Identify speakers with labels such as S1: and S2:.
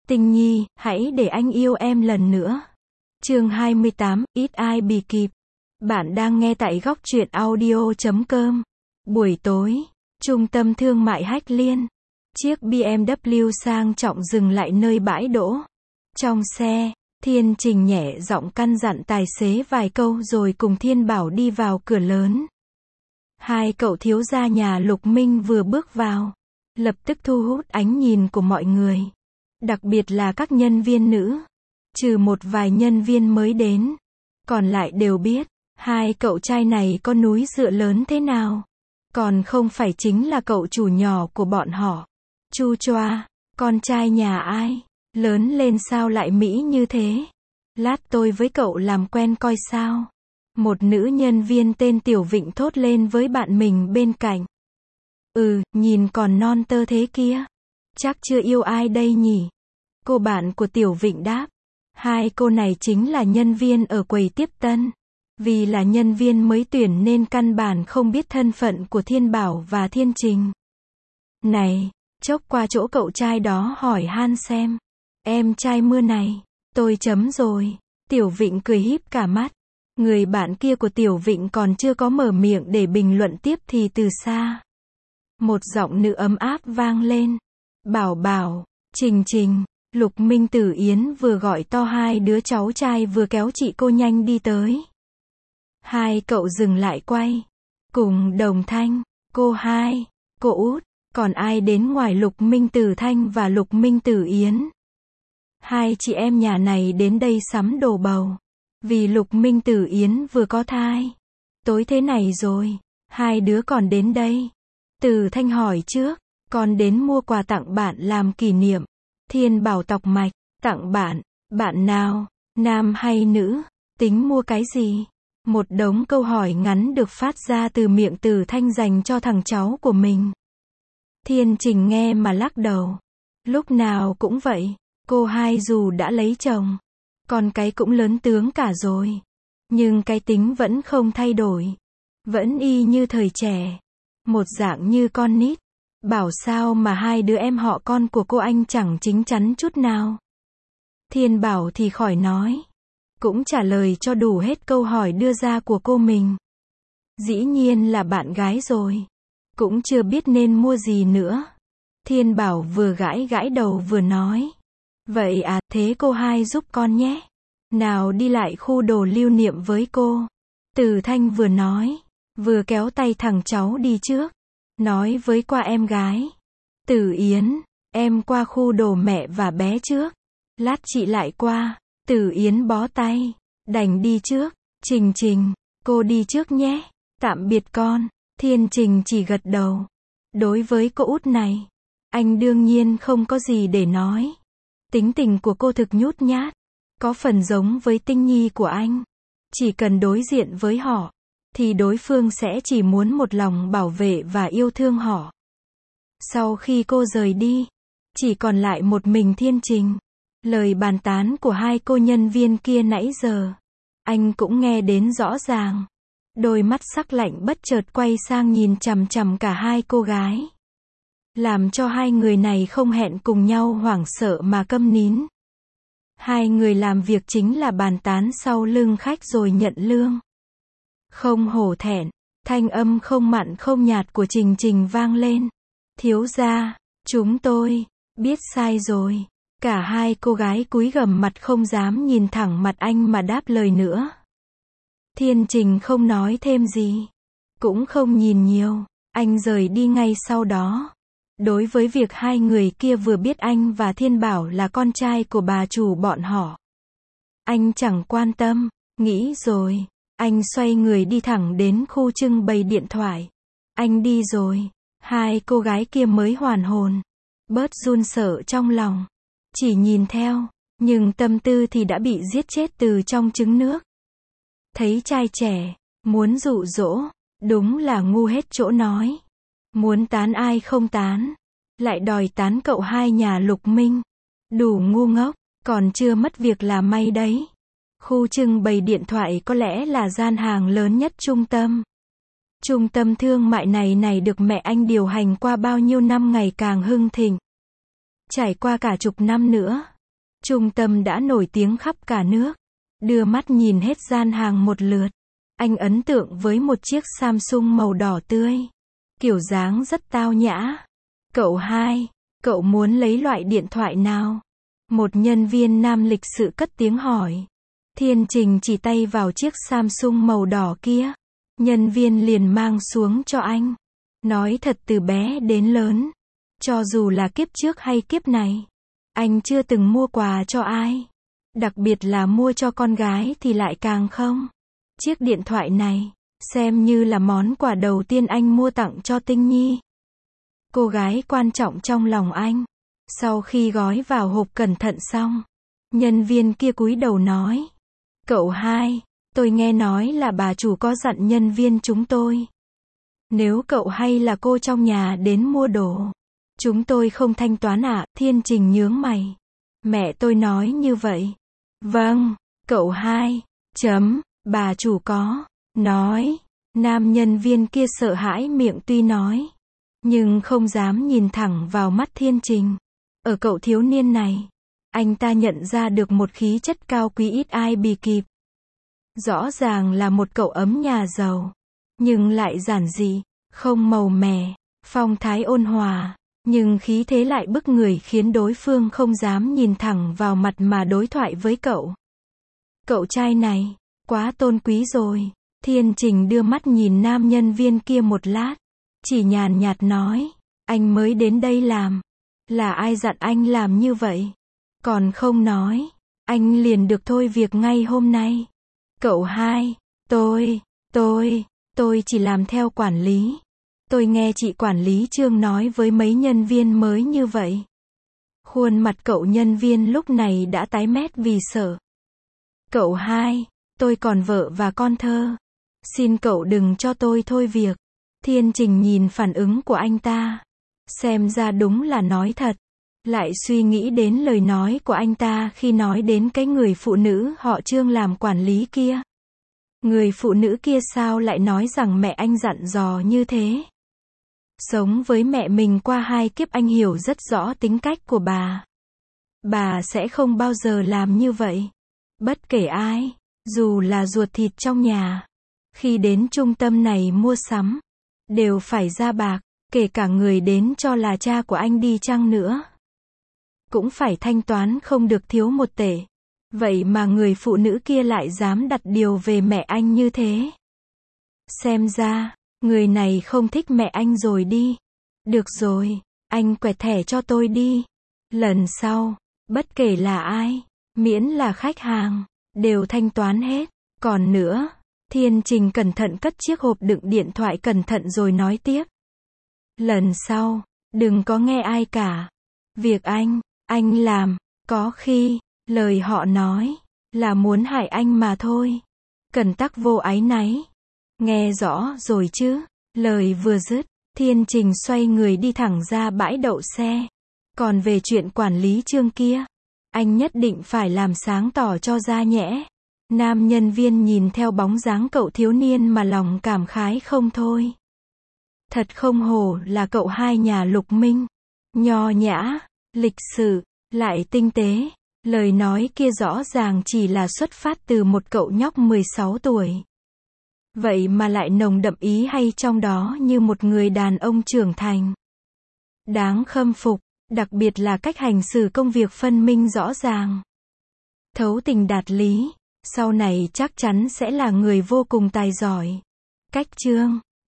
S1: Tình Nhi, hãy để anh yêu em lần nữa. Chương 28, ít ai bì kịp. Bạn đang nghe tại góc truyện audio.com. Buổi tối, trung tâm thương mại Hách Liên. Chiếc BMW sang trọng dừng lại nơi bãi đỗ. Trong xe, Thiên Trình nhẹ giọng căn dặn tài xế vài câu rồi cùng Thiên Bảo đi vào cửa lớn. Hai cậu thiếu gia nhà Lục Minh vừa bước vào, lập tức thu hút ánh nhìn của mọi người. Đặc biệt là các nhân viên nữ. Trừ một vài nhân viên mới đến, còn lại đều biết, hai cậu trai này có núi dựa lớn thế nào. Còn không phải chính là cậu chủ nhỏ của bọn họ. Chu Choa, con trai nhà ai? Lớn lên sao lại mỹ như thế? Lát tôi với cậu làm quen coi sao? Một nữ nhân viên tên Tiểu Vịnh thốt lên với bạn mình bên cạnh. Nhìn còn non tơ thế kia. Chắc chưa yêu ai đây nhỉ? Cô bạn của Tiểu Vịnh đáp. Hai cô này chính là nhân viên ở quầy tiếp tân. Vì là nhân viên mới tuyển nên căn bản không biết thân phận của Thiên Bảo và Thiên Trình. Này, chốc qua chỗ cậu trai đó hỏi han xem. Em trai mưa này, tôi chấm rồi. Tiểu Vịnh cười híp cả mắt. Người bạn kia của Tiểu Vịnh còn chưa có mở miệng để bình luận tiếp thì từ xa, một giọng nữ ấm áp vang lên. Bảo Bảo, Trình Trình. Lục Minh Tử Yến vừa gọi to hai đứa cháu trai vừa kéo chị cô nhanh đi tới. Hai cậu dừng lại quay. Cùng đồng thanh, cô hai, cô út, còn ai đến ngoài Lục Minh Tử Thanh và Lục Minh Tử Yến? Hai chị em nhà này đến đây sắm đồ bầu. Vì Lục Minh Tử Yến vừa có thai. Tối thế này rồi, hai đứa còn đến đây. Tử Thanh hỏi trước, con đến mua quà tặng bạn làm kỷ niệm. Thiên Bảo tọc mạch, tặng bạn, bạn nào, nam hay nữ, tính mua cái gì? Một đống câu hỏi ngắn được phát ra từ miệng Tử Thanh dành cho thằng cháu của mình. Thiên Trình nghe mà lắc đầu. Lúc nào cũng vậy, cô hai dù đã lấy chồng, con cái cũng lớn tướng cả rồi. Nhưng cái tính vẫn không thay đổi. Vẫn y như thời trẻ. Một dạng như con nít. Bảo sao mà hai đứa em họ con của cô anh chẳng chín chắn chút nào. Thiên Bảo thì khỏi nói. Cũng trả lời cho đủ hết câu hỏi đưa ra của cô mình. Dĩ nhiên là bạn gái rồi. Cũng chưa biết nên mua gì nữa. Thiên Bảo vừa gãi gãi đầu vừa nói. Vậy à, thế cô hai giúp con nhé. Nào đi lại khu đồ lưu niệm với cô. Tử Thanh vừa nói, vừa kéo tay thằng cháu đi trước. Nói với qua em gái. Tử Yến, em qua khu đồ mẹ và bé trước. Lát chị lại qua. Tử Yến bó tay. Đành đi trước. Trình Trình, cô đi trước nhé. Tạm biệt con. Thiên Trình chỉ gật đầu. Đối với cô út này, anh đương nhiên không có gì để nói. Tính tình của cô thực nhút nhát. Có phần giống với Tinh Nhi của anh. Chỉ cần đối diện với họ, thì đối phương sẽ chỉ muốn một lòng bảo vệ và yêu thương họ. Sau khi cô rời đi, chỉ còn lại một mình Thiên Trình. Lời bàn tán của hai cô nhân viên kia nãy giờ, anh cũng nghe đến rõ ràng. Đôi mắt sắc lạnh bất chợt quay sang nhìn chằm chằm cả hai cô gái. Làm cho hai người này không hẹn cùng nhau hoảng sợ mà câm nín. Hai người làm việc chính là bàn tán sau lưng khách rồi nhận lương. Không hổ thẹn, thanh âm không mặn không nhạt của Trình Trình vang lên. Thiếu gia, chúng tôi biết sai rồi. Cả hai cô gái cúi gằm mặt không dám nhìn thẳng mặt anh mà đáp lời nữa. Thiên Trình không nói thêm gì, cũng không nhìn nhiều, anh rời đi ngay sau đó. Đối với việc hai người kia vừa biết anh và Thiên Bảo là con trai của bà chủ bọn họ, anh chẳng quan tâm, nghĩ rồi. Anh xoay người đi thẳng đến khu trưng bày điện thoại. Anh đi rồi, hai cô gái kia mới hoàn hồn. Bớt run sợ trong lòng. Chỉ nhìn theo, nhưng tâm tư thì đã bị giết chết từ trong trứng nước. Thấy trai trẻ, muốn dụ dỗ, đúng là ngu hết chỗ nói. Muốn tán ai không tán, lại đòi tán cậu hai nhà Lục Minh. Đủ ngu ngốc, còn chưa mất việc là may đấy. Khu trưng bày điện thoại có lẽ là gian hàng lớn nhất trung tâm. Trung tâm thương mại này được mẹ anh điều hành qua bao nhiêu năm ngày càng hưng thịnh. Trải qua cả chục năm nữa, Trung tâm đã nổi tiếng khắp cả nước. Đưa mắt nhìn hết gian hàng một lượt. Anh ấn tượng với một chiếc Samsung màu đỏ tươi. Kiểu dáng rất tao nhã. Cậu hai, cậu muốn lấy loại điện thoại nào? Một nhân viên nam lịch sự cất tiếng hỏi. Thiên Trình chỉ tay vào chiếc Samsung màu đỏ kia. Nhân viên liền mang xuống cho anh. Nói thật từ bé đến lớn. Cho dù là kiếp trước hay kiếp này. Anh chưa từng mua quà cho ai. Đặc biệt là mua cho con gái thì lại càng không. Chiếc điện thoại này, xem như là món quà đầu tiên anh mua tặng cho Tinh Nhi. Cô gái quan trọng trong lòng anh. Sau khi gói vào hộp cẩn thận xong, nhân viên kia cúi đầu nói. Cậu hai, tôi nghe nói là bà chủ có dặn nhân viên chúng tôi. Nếu cậu hay là cô trong nhà đến mua đồ, chúng tôi không thanh toán ạ. Thiên Trình nhướng mày. Mẹ tôi nói như vậy. Vâng, cậu hai, bà chủ có, nói. Nam nhân viên kia sợ hãi miệng tuy nói, nhưng không dám nhìn thẳng vào mắt Thiên Trình. Ở cậu thiếu niên này, anh ta nhận ra được một khí chất cao quý ít ai bì kịp. Rõ ràng là một cậu ấm nhà giàu, nhưng lại giản dị, không màu mè, phong thái ôn hòa, nhưng khí thế lại bức người khiến đối phương không dám nhìn thẳng vào mặt mà đối thoại với cậu. Cậu trai này, quá tôn quý rồi. Thiên Trình đưa mắt nhìn nam nhân viên kia một lát, chỉ nhàn nhạt nói, anh mới đến đây làm. Là ai dặn anh làm như vậy? Còn không nói, anh liền được thôi việc ngay hôm nay. Cậu hai, tôi chỉ làm theo quản lý. Tôi nghe chị quản lý Trương nói với mấy nhân viên mới như vậy. Khuôn mặt cậu nhân viên lúc này đã tái mét vì sợ. Cậu hai, tôi còn vợ và con thơ. Xin cậu đừng cho tôi thôi việc. Thiên Trình nhìn phản ứng của anh ta. Xem ra đúng là nói thật. Lại suy nghĩ đến lời nói của anh ta khi nói đến cái người phụ nữ họ Trương làm quản lý kia. Người phụ nữ kia sao lại nói rằng mẹ anh dặn dò như thế? Sống với mẹ mình qua 2 kiếp anh hiểu rất rõ tính cách của bà. Bà sẽ không bao giờ làm như vậy. Bất kể ai, dù là ruột thịt trong nhà, khi đến trung tâm này mua sắm, đều phải ra bạc, kể cả người đến cho là cha của anh đi chăng nữa. Cũng phải thanh toán không được thiếu 1 tệ. Vậy mà người phụ nữ kia lại dám đặt điều về mẹ anh như thế. Xem ra, người này không thích mẹ anh rồi đi. Được rồi, anh quẹt thẻ cho tôi đi. Lần sau, bất kể là ai, miễn là khách hàng, đều thanh toán hết. Còn nữa, Thiên Trình cẩn thận cất chiếc hộp đựng điện thoại cẩn thận rồi nói tiếp. Lần sau, đừng có nghe ai cả. Việc anh làm, có khi, lời họ nói, là muốn hại anh mà thôi. Cần tắc vô áy náy. Nghe rõ rồi chứ? Lời vừa dứt, Thiên Trình xoay người đi thẳng ra bãi đậu xe. Còn về chuyện quản lý Trương kia, anh nhất định phải làm sáng tỏ cho ra nhẽ. Nam nhân viên nhìn theo bóng dáng cậu thiếu niên mà lòng cảm khái không thôi. Thật không hổ là cậu hai nhà Lục Minh. Nho nhã, lịch sự, lại tinh tế. Lời nói kia rõ ràng chỉ là xuất phát từ một cậu nhóc 16 tuổi. Vậy mà lại nồng đậm ý hay trong đó như một người đàn ông trưởng thành. Đáng khâm phục, đặc biệt là cách hành xử công việc phân minh rõ ràng. Thấu tình đạt lý, sau này chắc chắn sẽ là người vô cùng tài giỏi. Cách Trương